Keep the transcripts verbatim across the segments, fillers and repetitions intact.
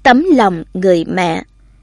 Tấm lòng người mẹ.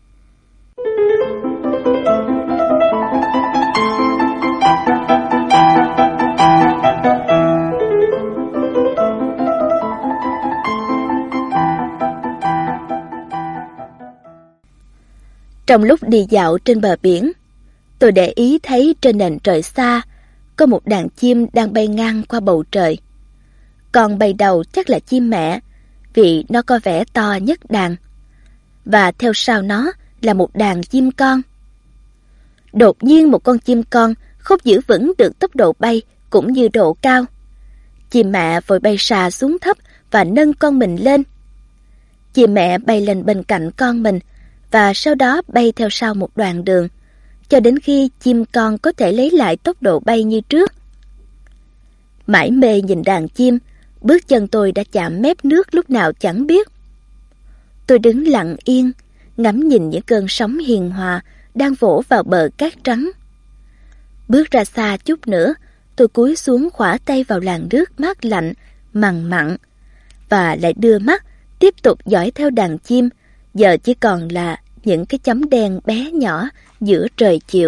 Trong lúc đi dạo trên bờ biển, tôi để ý thấy trên nền trời xa có một đàn chim đang bay ngang qua bầu trời. Con bay đầu chắc là chim mẹ, vì nó có vẻ to nhất đàn. Và theo sau nó là một đàn chim con. Đột nhiên một con chim con không giữ vững được tốc độ bay cũng như độ cao. Chim mẹ vội bay xà xuống thấp và nâng con mình lên. Chim mẹ bay lên bên cạnh con mình và sau đó bay theo sau một đoạn đường, cho đến khi chim con có thể lấy lại tốc độ bay như trước. Mải mê nhìn đàn chim, bước chân tôi đã chạm mép nước lúc nào chẳng biết. Tôi đứng lặng yên, ngắm nhìn những cơn sóng hiền hòa đang vỗ vào bờ cát trắng. Bước ra xa chút nữa, tôi cúi xuống khỏa tay vào làn nước mát lạnh, mằn mặn, và lại đưa mắt tiếp tục dõi theo đàn chim, giờ chỉ còn là những cái chấm đen bé nhỏ giữa trời chiều.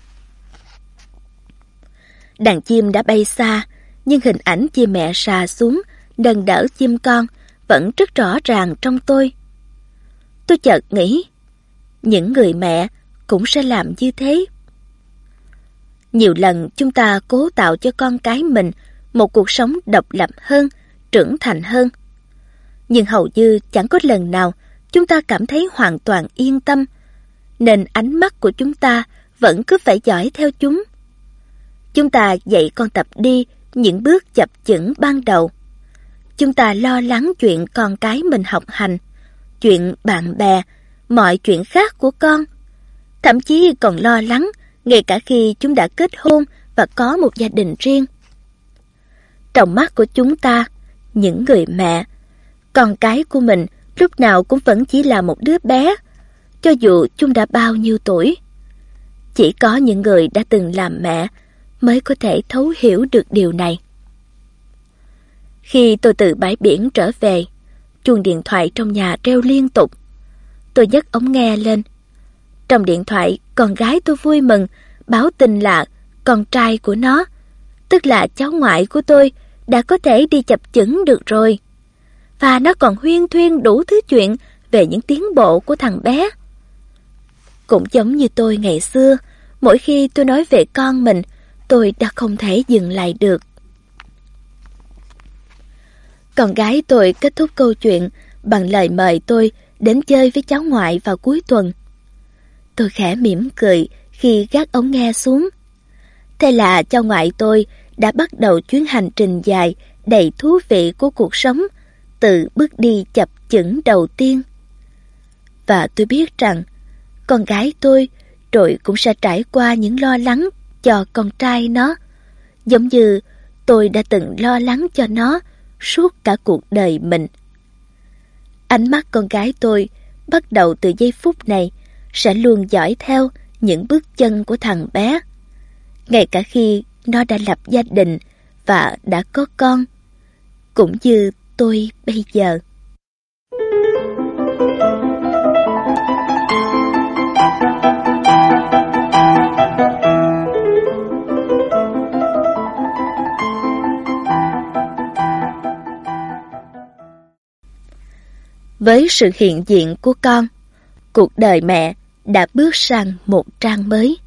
Đàn chim đã bay xa, nhưng hình ảnh chim mẹ xà xuống, nâng đỡ chim con vẫn rất rõ ràng trong tôi. Tôi chợt nghĩ, những người mẹ cũng sẽ làm như thế. Nhiều lần chúng ta cố tạo cho con cái mình một cuộc sống độc lập hơn, trưởng thành hơn. Nhưng hầu như chẳng có lần nào chúng ta cảm thấy hoàn toàn yên tâm, nên ánh mắt của chúng ta vẫn cứ phải dõi theo chúng. Chúng ta dạy con tập đi những bước chập chững ban đầu. Chúng ta lo lắng chuyện con cái mình học hành, chuyện bạn bè, mọi chuyện khác của con. Thậm chí còn lo lắng ngay cả khi chúng đã kết hôn và có một gia đình riêng. Trong mắt của chúng ta, những người mẹ, con cái của mình lúc nào cũng vẫn chỉ là một đứa bé, cho dù chúng đã bao nhiêu tuổi. Chỉ có những người đã từng làm mẹ mới có thể thấu hiểu được điều này. Khi tôi từ bãi biển trở về, chuông điện thoại trong nhà reo liên tục. Tôi nhấc ống nghe lên. Trong điện thoại, con gái tôi vui mừng báo tin là con trai của nó, tức là cháu ngoại của tôi, đã có thể đi chập chững được rồi. Và nó còn huyên thuyên đủ thứ chuyện về những tiến bộ của thằng bé. Cũng giống như tôi ngày xưa, mỗi khi tôi nói về con mình, tôi đã không thể dừng lại được. Con gái tôi kết thúc câu chuyện bằng lời mời tôi đến chơi với cháu ngoại vào cuối tuần. Tôi khẽ mỉm cười khi gác ống nghe xuống. Thế là cháu ngoại tôi đã bắt đầu chuyến hành trình dài đầy thú vị của cuộc sống, từ bước đi chập chững đầu tiên. Và tôi biết rằng con gái tôi rồi cũng sẽ trải qua những lo lắng cho con trai nó, giống như tôi đã từng lo lắng cho nó suốt cả cuộc đời mình. Ánh mắt con gái tôi bắt đầu từ giây phút này sẽ luôn dõi theo những bước chân của thằng bé, ngay cả khi nó đã lập gia đình và đã có con, cũng như tôi bây giờ. Với sự hiện diện của con, cuộc đời mẹ đã bước sang một trang mới.